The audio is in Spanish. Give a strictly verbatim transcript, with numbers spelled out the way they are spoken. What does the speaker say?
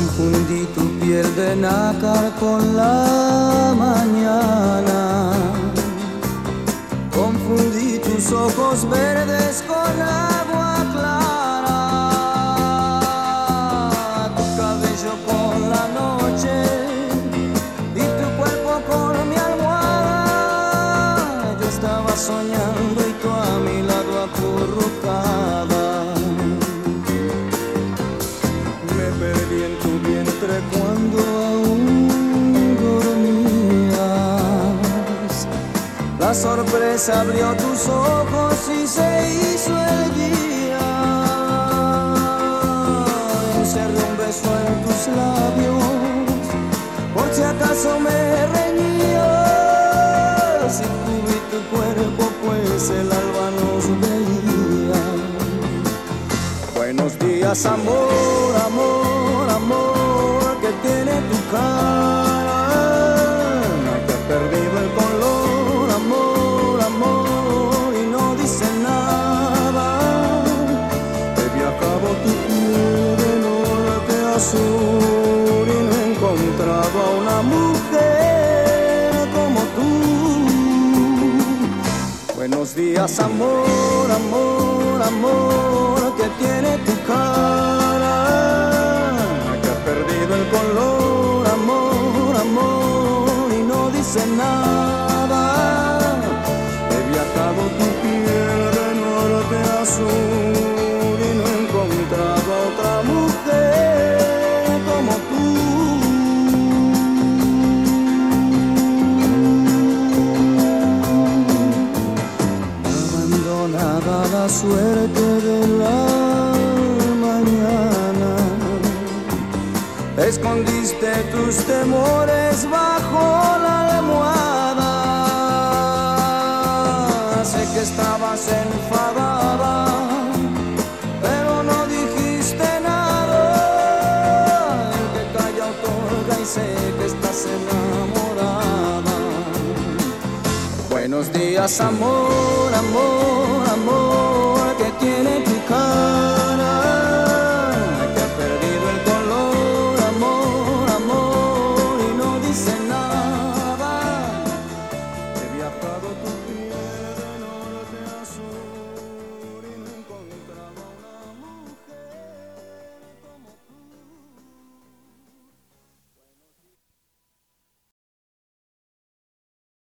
Confundí tu piel de nácar con la mañana, confundí tus ojos verdes con agua clara, tu cabello con la noche y tu cuerpo con mi almohada. Yo estaba soñando y tú a mi lado acurrucada. Me perdí en tu vientre cuando aún dormías. La sorpresa abrió tus ojos y se hizo el día. Encerré un beso en tus labios, por si acaso me reñías. Y tú vi tu cuerpo, pues el alba nos veía. Buenos días, amor, amor, amor, que tiene tu cara, que ha perdido el color, amor, amor, y no dice nada. He viajado tu piel de norte a sur y no he encontrado a una mujer como tú. Buenos días, amor, amor, amor, que tiene tu cara, que ha perdido el color, amor, amor, y no dice nada. He viajado tu piel de norte a sur y no he encontrado a otra mujer como tú. Abandonada la suerte de la mañana, escondiste tus temores bajo la almohada. Sé que estabas enfadada, pero no dijiste nada. El que calla otorga y sé que estás enamorada. Buenos días, amor, amor,